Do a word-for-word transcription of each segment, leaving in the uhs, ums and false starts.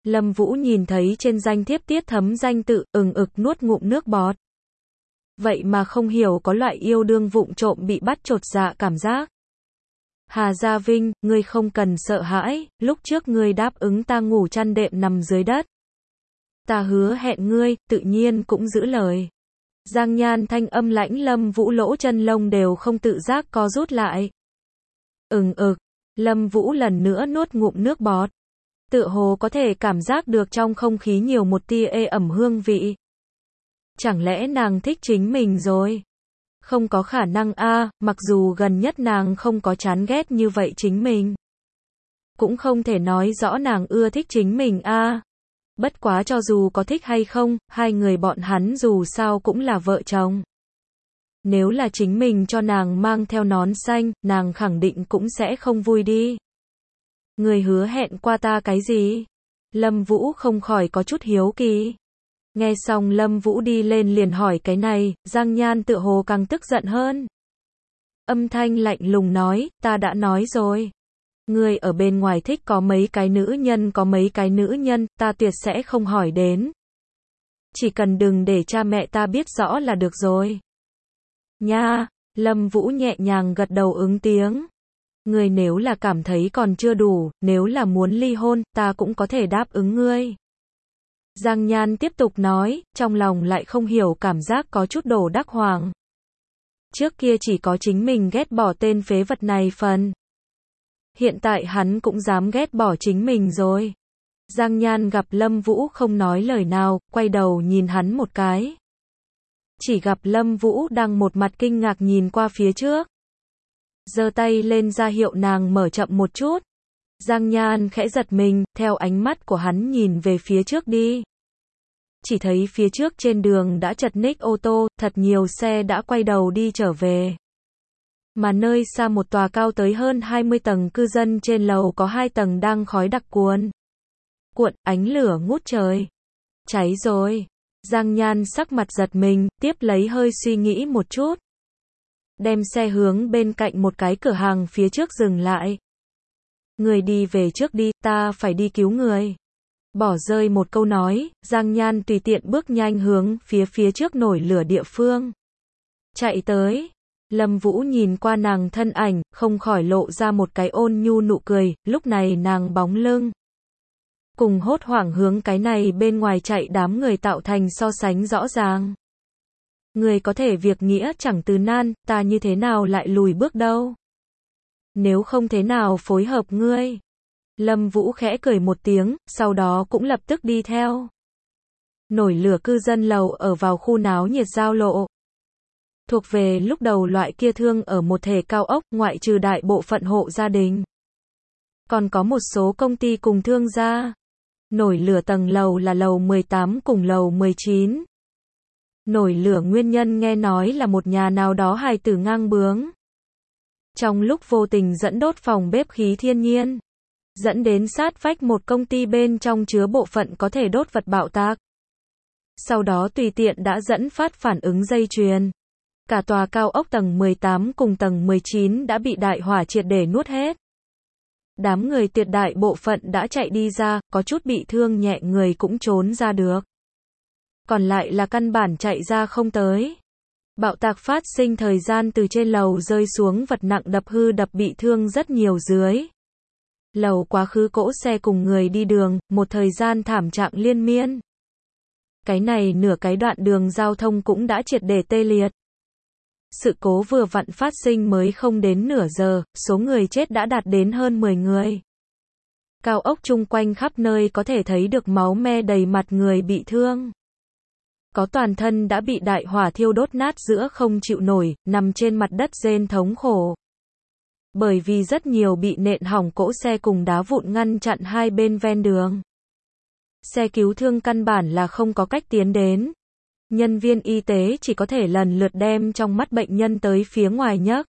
Lâm Vũ nhìn thấy trên danh thiếp tiết thấm danh tự, ừng ực nuốt ngụm nước bọt. Vậy mà không hiểu có loại yêu đương vụng trộm bị bắt chột dạ cảm giác. Hà Gia Vinh, ngươi không cần sợ hãi, lúc trước ngươi đáp ứng ta ngủ chăn đệm nằm dưới đất. Ta hứa hẹn ngươi, tự nhiên cũng giữ lời. Giang Nhan thanh âm lãnh Lâm Vũ lỗ chân lông đều không tự giác co rút lại. Ừng ực, Lâm Vũ lần nữa nuốt ngụm nước bọt. Tựa hồ có thể cảm giác được trong không khí nhiều một tia ê ẩm hương vị. Chẳng lẽ nàng thích chính mình rồi? Không có khả năng a, mặc dù gần nhất nàng không có chán ghét như vậy chính mình. Cũng không thể nói rõ nàng ưa thích chính mình a. Bất quá cho dù có thích hay không, hai người bọn hắn dù sao cũng là vợ chồng. Nếu là chính mình cho nàng mang theo nón xanh, nàng khẳng định cũng sẽ không vui đi. Người hứa hẹn qua ta cái gì? Lâm Vũ không khỏi có chút hiếu kỳ. Nghe xong Lâm Vũ đi lên liền hỏi cái này, Giang Nhan tựa hồ càng tức giận hơn. Âm thanh lạnh lùng nói, ta đã nói rồi. Ngươi ở bên ngoài thích có mấy cái nữ nhân có mấy cái nữ nhân, ta tuyệt sẽ không hỏi đến. Chỉ cần đừng để cha mẹ ta biết rõ là được rồi. Nha, Lâm Vũ nhẹ nhàng gật đầu ứng tiếng. Ngươi nếu là cảm thấy còn chưa đủ, nếu là muốn ly hôn, ta cũng có thể đáp ứng ngươi. Giang Nhan tiếp tục nói, trong lòng lại không hiểu cảm giác có chút đổ đắc hoàng. Trước kia chỉ có chính mình ghét bỏ tên phế vật này phần. Hiện tại hắn cũng dám ghét bỏ chính mình rồi. Giang Nhan gặp Lâm Vũ không nói lời nào, quay đầu nhìn hắn một cái. Chỉ gặp Lâm Vũ đang một mặt kinh ngạc nhìn qua phía trước. Giơ tay lên ra hiệu nàng mở chậm một chút. Giang Nhan khẽ giật mình, theo ánh mắt của hắn nhìn về phía trước đi. Chỉ thấy phía trước trên đường đã chật ních ô tô, thật nhiều xe đã quay đầu đi trở về. Mà nơi xa một tòa cao tới hơn hai mươi tầng cư dân trên lầu có hai tầng đang khói đặc cuồn. Cuộn, ánh lửa ngút trời. Cháy rồi. Giang Nhan sắc mặt giật mình, tiếp lấy hơi suy nghĩ một chút. Đem xe hướng bên cạnh một cái cửa hàng phía trước dừng lại. Người đi về trước đi, ta phải đi cứu người. Bỏ rơi một câu nói, Giang Nhan tùy tiện bước nhanh hướng phía phía trước nổi lửa địa phương. Chạy tới. Lâm Vũ nhìn qua nàng thân ảnh, không khỏi lộ ra một cái ôn nhu nụ cười, lúc này nàng bóng lưng. Cùng hốt hoảng hướng cái này bên ngoài chạy đám người tạo thành so sánh rõ ràng. Người có thể việc nghĩa chẳng từ nan, ta như thế nào lại lùi bước đâu. Nếu không thế nào phối hợp ngươi. Lâm Vũ khẽ cười một tiếng, sau đó cũng lập tức đi theo. Nổi lửa cư dân lầu ở vào khu náo nhiệt giao lộ. Thuộc về lúc đầu loại kia thương ở một thể cao ốc, ngoại trừ đại bộ phận hộ gia đình. Còn có một số công ty cùng thương gia. Nổi lửa tầng lầu là lầu mười tám cùng lầu mười chín. Nổi lửa nguyên nhân nghe nói là một nhà nào đó hài tử ngang bướng. Trong lúc vô tình dẫn đốt phòng bếp khí thiên nhiên. Dẫn đến sát vách một công ty bên trong chứa bộ phận có thể đốt vật bạo tạc. Sau đó tùy tiện đã dẫn phát phản ứng dây chuyền. Cả tòa cao ốc tầng mười tám cùng tầng mười chín đã bị đại hỏa triệt để nuốt hết. Đám người tuyệt đại bộ phận đã chạy đi ra, có chút bị thương nhẹ người cũng trốn ra được. Còn lại là căn bản chạy ra không tới. Bạo tạc phát sinh thời gian từ trên lầu rơi xuống vật nặng đập hư đập bị thương rất nhiều dưới. Lầu quá khứ cỗ xe cùng người đi đường, một thời gian thảm trạng liên miên. Cái này nửa cái đoạn đường giao thông cũng đã triệt để tê liệt. Sự cố vừa vặn phát sinh mới không đến nửa giờ, số người chết đã đạt đến hơn mười người. Cao ốc chung quanh khắp nơi có thể thấy được máu me đầy mặt người bị thương. Có toàn thân đã bị đại hỏa thiêu đốt nát giữa không chịu nổi, nằm trên mặt đất rên thống khổ. Bởi vì rất nhiều bị nện hỏng cỗ xe cùng đá vụn ngăn chặn hai bên ven đường. Xe cứu thương căn bản là không có cách tiến đến. Nhân viên y tế chỉ có thể lần lượt đem trong mắt bệnh nhân tới phía ngoài nhấc.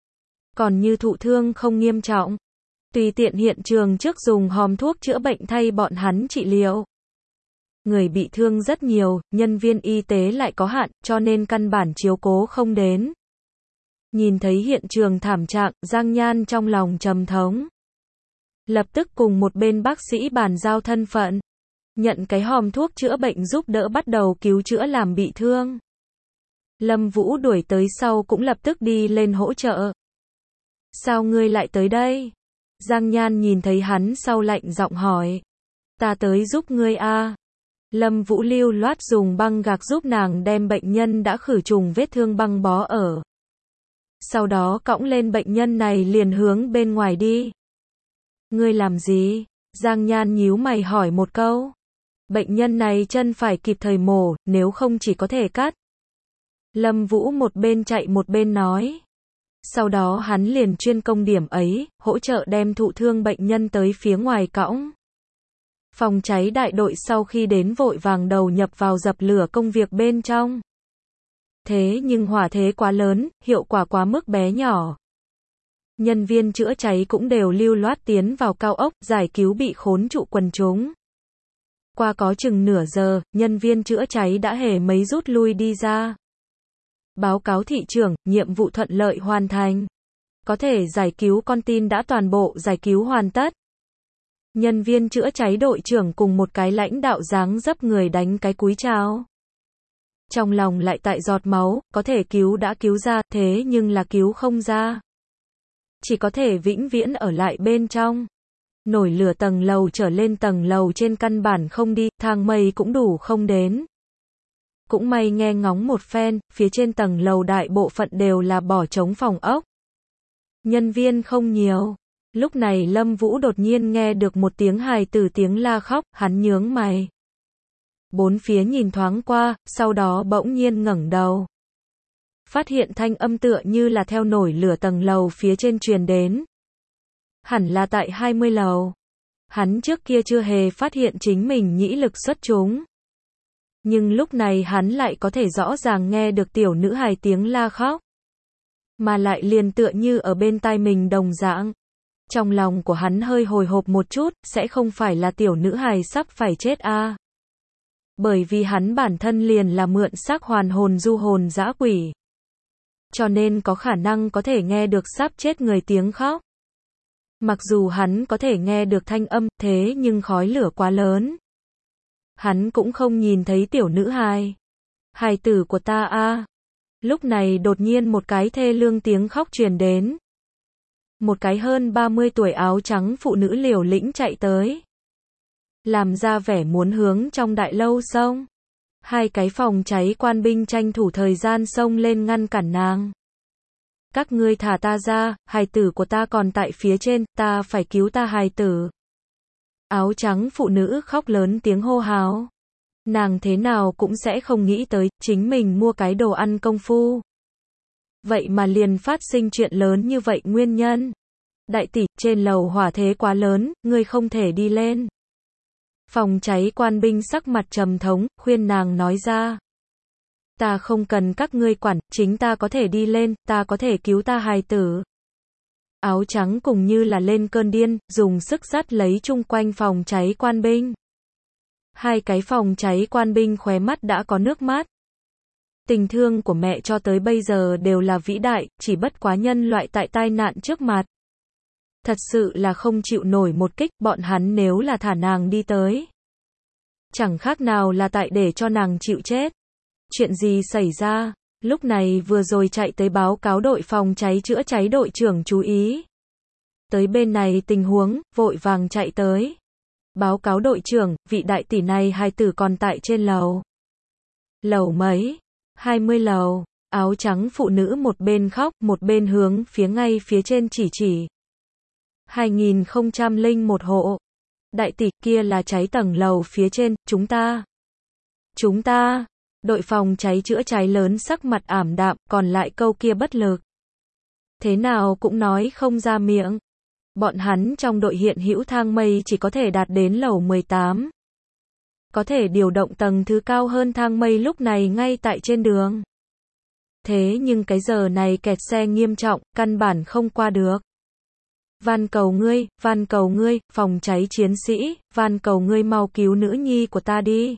Còn như thụ thương không nghiêm trọng, tùy tiện hiện trường trước dùng hòm thuốc chữa bệnh thay bọn hắn trị liệu. Người bị thương rất nhiều, nhân viên y tế lại có hạn, cho nên căn bản chiếu cố không đến. Nhìn thấy hiện trường thảm trạng, Giang Nhan trong lòng trầm thống. Lập tức cùng một bên bác sĩ bàn giao thân phận. Nhận cái hòm thuốc chữa bệnh giúp đỡ bắt đầu cứu chữa làm bị thương. Lâm Vũ đuổi tới sau cũng lập tức đi lên hỗ trợ. Sao ngươi lại tới đây? Giang Nhan nhìn thấy hắn sau lạnh giọng hỏi. Ta tới giúp ngươi a. Lâm Vũ lưu loát dùng băng gạc giúp nàng đem bệnh nhân đã khử trùng vết thương băng bó ở. Sau đó cõng lên bệnh nhân này liền hướng bên ngoài đi. Ngươi làm gì? Giang Nhan nhíu mày hỏi một câu. Bệnh nhân này chân phải kịp thời mổ, nếu không chỉ có thể cắt. Lâm Vũ một bên chạy một bên nói. Sau đó hắn liền chuyên công điểm ấy, hỗ trợ đem thụ thương bệnh nhân tới phía ngoài cõng. Phòng cháy đại đội sau khi đến vội vàng đầu nhập vào dập lửa công việc bên trong. Thế nhưng hỏa thế quá lớn, hiệu quả quá mức bé nhỏ. Nhân viên chữa cháy cũng đều lưu loát tiến vào cao ốc, giải cứu bị khốn trụ quần chúng. Qua có chừng nửa giờ, nhân viên chữa cháy đã hề mấy rút lui đi ra. Báo cáo thị trưởng, nhiệm vụ thuận lợi hoàn thành. Có thể giải cứu con tin đã toàn bộ giải cứu hoàn tất. Nhân viên chữa cháy đội trưởng cùng một cái lãnh đạo dáng dấp người đánh cái cúi chào. Trong lòng lại tại giọt máu, có thể cứu đã cứu ra, thế nhưng là cứu không ra. Chỉ có thể vĩnh viễn ở lại bên trong. Nổi lửa tầng lầu trở lên tầng lầu trên căn bản không đi, thang mây cũng đủ không đến. Cũng may nghe ngóng một phen, phía trên tầng lầu đại bộ phận đều là bỏ trống phòng ốc. Nhân viên không nhiều. Lúc này Lâm Vũ đột nhiên nghe được một tiếng hài tử tiếng la khóc, hắn nhướng mày. Bốn phía nhìn thoáng qua, sau đó bỗng nhiên ngẩng đầu. Phát hiện thanh âm tựa như là theo nổi lửa tầng lầu phía trên truyền đến. Hẳn là tại hai mươi lầu. Hắn trước kia chưa hề phát hiện chính mình nhĩ lực xuất chúng. Nhưng lúc này hắn lại có thể rõ ràng nghe được tiểu nữ hài tiếng la khóc. Mà lại liền tựa như ở bên tai mình đồng dạng. Trong lòng của hắn hơi hồi hộp một chút, sẽ không phải là tiểu nữ hài sắp phải chết a? À? Bởi vì hắn bản thân liền là mượn xác hoàn hồn du hồn dã quỷ. Cho nên có khả năng có thể nghe được sắp chết người tiếng khóc. Mặc dù hắn có thể nghe được thanh âm, thế nhưng khói lửa quá lớn. Hắn cũng không nhìn thấy tiểu nữ hài. Hài tử của ta a. À. Lúc này đột nhiên một cái thê lương tiếng khóc truyền đến. Một cái hơn ba mươi tuổi áo trắng phụ nữ liều lĩnh chạy tới. Làm ra vẻ muốn hướng trong đại lâu xông. Hai cái phòng cháy quan binh tranh thủ thời gian xông lên ngăn cản nàng. Các ngươi thả ta ra, hài tử của ta còn tại phía trên, ta phải cứu ta hài tử. Áo trắng phụ nữ khóc lớn tiếng hô hào. Nàng thế nào cũng sẽ không nghĩ tới, chính mình mua cái đồ ăn công phu. Vậy mà liền phát sinh chuyện lớn như vậy nguyên nhân. Đại tỷ, trên lầu hỏa thế quá lớn, ngươi không thể đi lên. Phòng cháy quan binh sắc mặt trầm thống, khuyên nàng nói ra. Ta không cần các ngươi quản, chính ta có thể đi lên, ta có thể cứu ta hài tử. Áo trắng cùng như là lên cơn điên, dùng sức dắt lấy chung quanh phòng cháy quan binh. Hai cái phòng cháy quan binh khóe mắt đã có nước mắt. Tình thương của mẹ cho tới bây giờ đều là vĩ đại, chỉ bất quá nhân loại tại tai nạn trước mặt. Thật sự là không chịu nổi một kích, bọn hắn nếu là thả nàng đi tới. Chẳng khác nào là tại để cho nàng chịu chết. Chuyện gì xảy ra? Lúc này vừa rồi chạy tới báo cáo đội phòng cháy chữa cháy đội trưởng chú ý. Tới bên này tình huống, vội vàng chạy tới. Báo cáo đội trưởng, vị đại tỷ này hài tử còn tại trên lầu. Lầu mấy? hai mươi lầu. Áo trắng phụ nữ một bên khóc, một bên hướng phía ngay phía trên chỉ chỉ. hai nghìn không trăm lẻ một hộ. Đại tỷ, kia là cháy tầng lầu phía trên, chúng ta. Chúng ta. Đội phòng cháy chữa cháy lớn sắc mặt ảm đạm, còn lại câu kia bất lực. Thế nào cũng nói không ra miệng. Bọn hắn trong đội hiện hữu thang mây chỉ có thể đạt đến lầu mười tám. Có thể điều động tầng thứ cao hơn thang mây lúc này ngay tại trên đường. Thế nhưng cái giờ này kẹt xe nghiêm trọng, căn bản không qua được. Van cầu ngươi, van cầu ngươi, phòng cháy chiến sĩ, van cầu ngươi mau cứu nữ nhi của ta đi.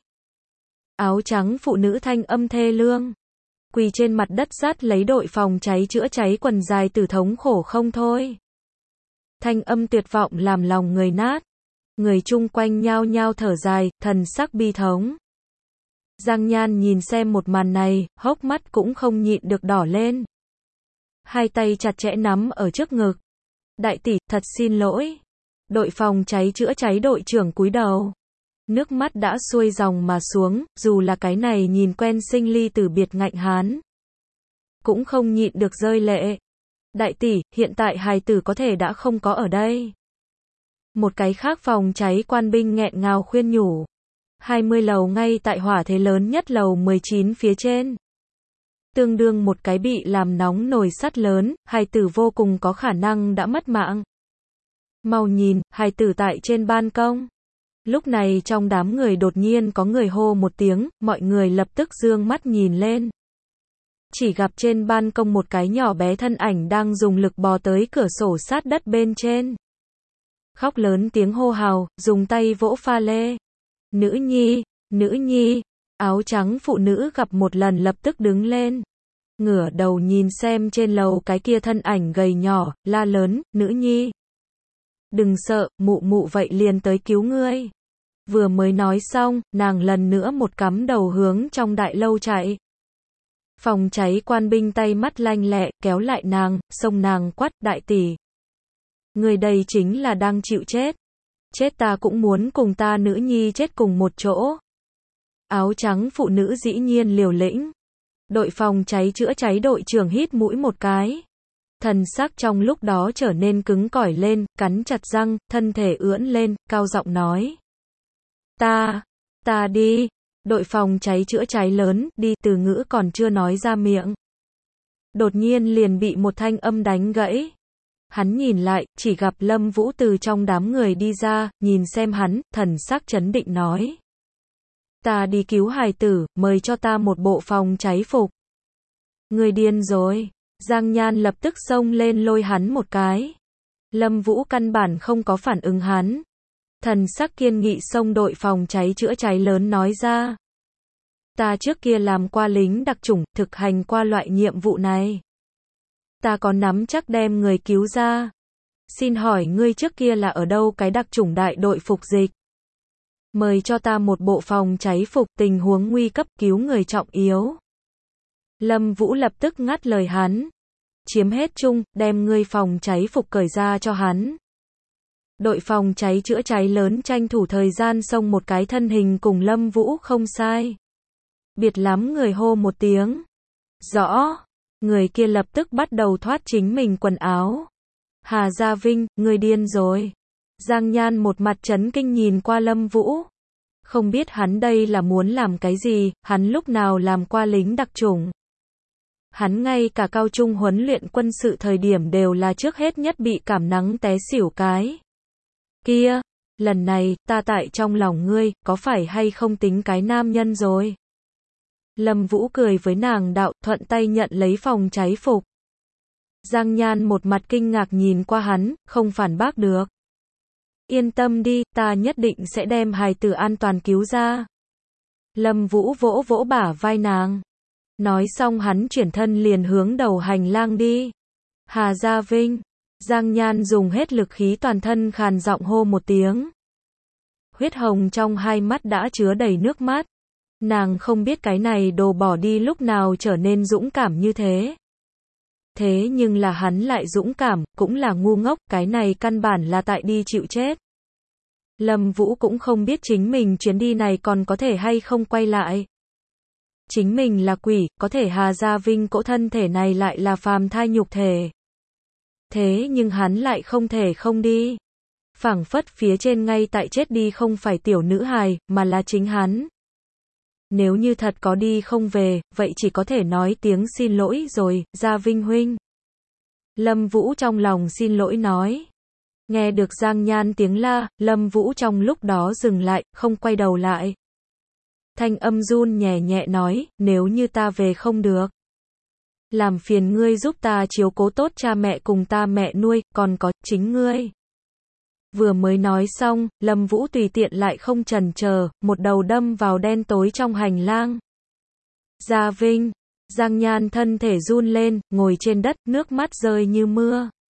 Áo trắng phụ nữ thanh âm thê lương. Quỳ trên mặt đất dắt lấy đội phòng cháy chữa cháy quần dài tử thống khổ không thôi. Thanh âm tuyệt vọng làm lòng người nát. Người chung quanh nhao nhao thở dài, thần sắc bi thống. Giang Nhan nhìn xem một màn này, hốc mắt cũng không nhịn được đỏ lên. Hai tay chặt chẽ nắm ở trước ngực. Đại tỷ, thật xin lỗi. Đội phòng cháy chữa cháy đội trưởng cúi đầu. Nước mắt đã xuôi dòng mà xuống, dù là cái này nhìn quen sinh ly tử biệt ngạnh hán. Cũng không nhịn được rơi lệ. Đại tỷ, hiện tại hài tử có thể đã không có ở đây. Một cái khác phòng cháy quan binh nghẹn ngào khuyên nhủ. hai mươi lầu ngay tại hỏa thế lớn nhất lầu mười chín phía trên. Tương đương một cái bị làm nóng nồi sắt lớn, hài tử vô cùng có khả năng đã mất mạng. Mau nhìn, hài tử tại trên ban công. Lúc này trong đám người đột nhiên có người hô một tiếng, mọi người lập tức dương mắt nhìn lên. Chỉ gặp trên ban công một cái nhỏ bé thân ảnh đang dùng lực bò tới cửa sổ sát đất bên trên. Khóc lớn tiếng hô hào, dùng tay vỗ pha lê. Nữ nhi, nữ nhi, áo trắng phụ nữ gặp một lần lập tức đứng lên. Ngửa đầu nhìn xem trên lầu cái kia thân ảnh gầy nhỏ, la lớn, nữ nhi. Đừng sợ, mụ mụ vậy liền tới cứu ngươi. Vừa mới nói xong, nàng lần nữa một cắm đầu hướng trong đại lâu chạy. Phòng cháy quan binh tay mắt lanh lẹ, kéo lại nàng, xông nàng quát, đại tỷ. Người đây chính là đang chịu chết. Chết ta cũng muốn cùng ta nữ nhi chết cùng một chỗ. Áo trắng phụ nữ dĩ nhiên liều lĩnh. Đội phòng cháy chữa cháy đội trưởng hít mũi một cái. Thần sắc trong lúc đó trở nên cứng cỏi lên, cắn chặt răng, thân thể ưỡn lên, cao giọng nói. Ta, ta đi. Đội phòng cháy chữa cháy lớn, đi, từ ngữ còn chưa nói ra miệng. Đột nhiên liền bị một thanh âm đánh gãy. Hắn nhìn lại, chỉ gặp Lâm Vũ từ trong đám người đi ra, nhìn xem hắn, thần sắc chấn định nói. Ta đi cứu hài tử, mời cho ta một bộ phòng cháy phục. Người điên rồi. Giang Nhan lập tức xông lên lôi hắn một cái. Lâm Vũ căn bản không có phản ứng hắn. Thần sắc kiên nghị xông đội phòng cháy chữa cháy lớn nói ra. Ta trước kia làm qua lính đặc chủng, thực hành qua loại nhiệm vụ này. Ta có nắm chắc đem người cứu ra. Xin hỏi ngươi trước kia là ở đâu cái đặc chủng đại đội phục dịch? Mời cho ta một bộ phòng cháy phục, tình huống nguy cấp, cứu người trọng yếu. Lâm Vũ lập tức ngắt lời hắn. Chiếm hết chung, đem ngươi phòng cháy phục cởi ra cho hắn. Đội phòng cháy chữa cháy lớn tranh thủ thời gian xông một cái thân hình cùng Lâm Vũ không sai. Biệt lắm người hô một tiếng. Rõ. Người kia lập tức bắt đầu thoát chính mình quần áo. Hà Gia Vinh, người điên rồi. Giang Nhan một mặt chấn kinh nhìn qua Lâm Vũ. Không biết hắn đây là muốn làm cái gì, hắn lúc nào làm qua lính đặc chủng. Hắn ngay cả cao trung huấn luyện quân sự thời điểm đều là trước hết nhất bị cảm nắng té xỉu cái. Kia, lần này, ta tại trong lòng ngươi, có phải hay không tính cái nam nhân rồi? Lâm Vũ cười với nàng đạo, thuận tay nhận lấy phòng cháy phục. Giang Nhan một mặt kinh ngạc nhìn qua hắn, không phản bác được. Yên tâm đi, ta nhất định sẽ đem hài tử an toàn cứu ra. Lâm Vũ vỗ vỗ bả vai nàng. Nói xong hắn chuyển thân liền hướng đầu hành lang đi. Hà Gia Vinh. Giang Nhan dùng hết lực khí toàn thân khàn giọng hô một tiếng. Huyết hồng trong hai mắt đã chứa đầy nước mắt. Nàng không biết cái này đồ bỏ đi lúc nào trở nên dũng cảm như thế. Thế nhưng là hắn lại dũng cảm, cũng là ngu ngốc, cái này căn bản là tại đi chịu chết. Lâm Vũ cũng không biết chính mình chuyến đi này còn có thể hay không quay lại. Chính mình là quỷ, có thể Hà Gia Vinh cỗ thân thể này lại là phàm thai nhục thể. Thế nhưng hắn lại không thể không đi. Phảng phất phía trên ngay tại chết đi không phải tiểu nữ hài, mà là chính hắn. Nếu như thật có đi không về, vậy chỉ có thể nói tiếng xin lỗi rồi, Gia Vinh huynh. Lâm Vũ trong lòng xin lỗi nói. Nghe được Giang Nhan tiếng la, Lâm Vũ trong lúc đó dừng lại, không quay đầu lại. Thanh âm run nhẹ nhẹ nói, nếu như ta về không được. Làm phiền ngươi giúp ta chiếu cố tốt cha mẹ cùng ta mẹ nuôi, còn có, chính ngươi. Vừa mới nói xong, Lâm Vũ tùy tiện lại không chần chờ, một đầu đâm vào đen tối trong hành lang. Gia Vinh. Giang Nhan thân thể run lên, ngồi trên đất, nước mắt rơi như mưa.